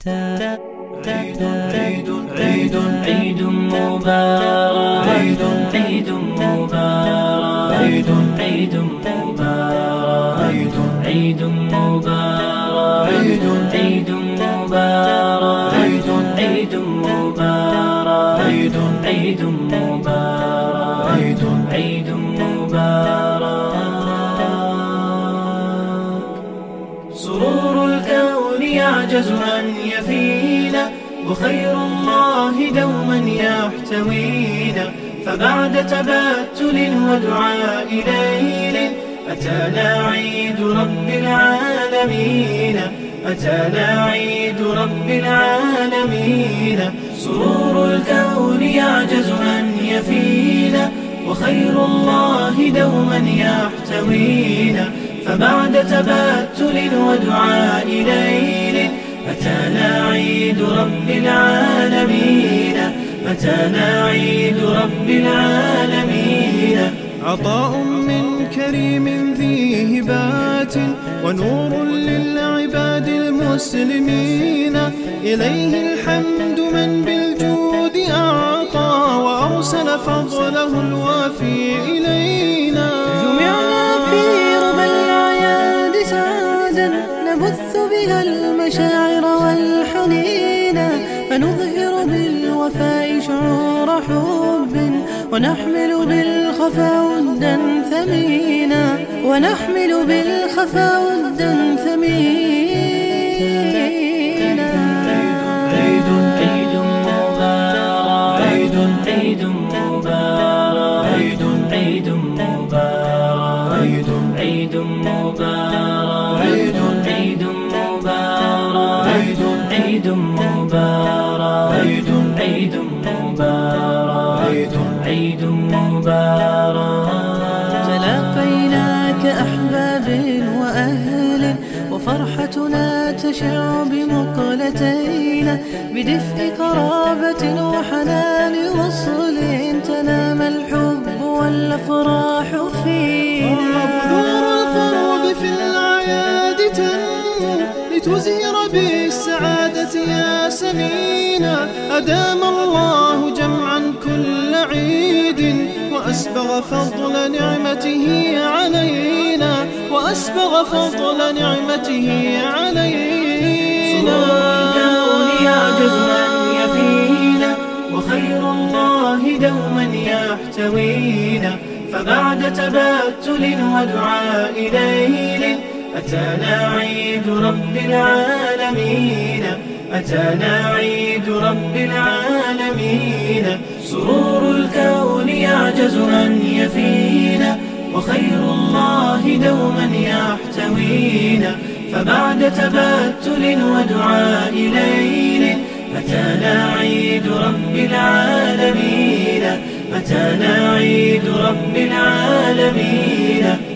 عيد مبارك، عيد مبارك، عيد مبارك، عيد مبارك، عيد مبارك، عيد مبارك، عيد مبارك، عيد مبارك. سرور الكون يعجز أن يفينا، وخير الله دوما يحتوينا. فبعد تبتل ودعاء ليل أتانا عيد رب العالمين، أتانا عيد رب العالمين. سرور الكون يعجز أن يفينا، وخير الله دوما يحتوينا. فبعد تبتل ودعاء ليل أتانا عيد رب العالمين، أتانا عيد رب العالمين. عطاء من كريم ذي هبات، ونور للعباد المسلمين. إليه الحمد من بالجود أعطى، وأرسل فضله الوافي إلينا. جمعنا في ربى الأعياد سعادا، نبث بها المشاعر والحنين. فنظهر بالوفاء شعور حب، ونحمل بالخفا ودا ثمينا، ونحمل بالخفا ودا ثمينا. عيد مبارك، عيد مبارك، عيد مبارك، عيد مبارك، عيد مبارك، عيد مبارك، عيد مبارك، عيد مبارك. تلاقينا كأحباب وأهل، وفرحتنا تشع بمقلتينا. بدفء قرابة وحنان وصل، تنام الحب والأفراح فينا. بذور القرب في الأعياد تنمو، لتزهر بالسعادة يا سمينا. أدام الله جمعا كل عيد، وأسبغ فضل نعمته علينا، وأسبغ فضل نعمته علينا. سرور الكون يعجز أن يفينا، وخير الله دوما يحتوينا. فبعد تبتل ودعاء ليل أتانا عيد رب العالمين، أتانا عيد رب العالمين. سرور الكون يعجز أن يفينا، وخير الله دوما يحتوينا. فبعد تبتل ودعاء ليل أتانا عيد رب العالمين، أتانا عيد رب العالمين.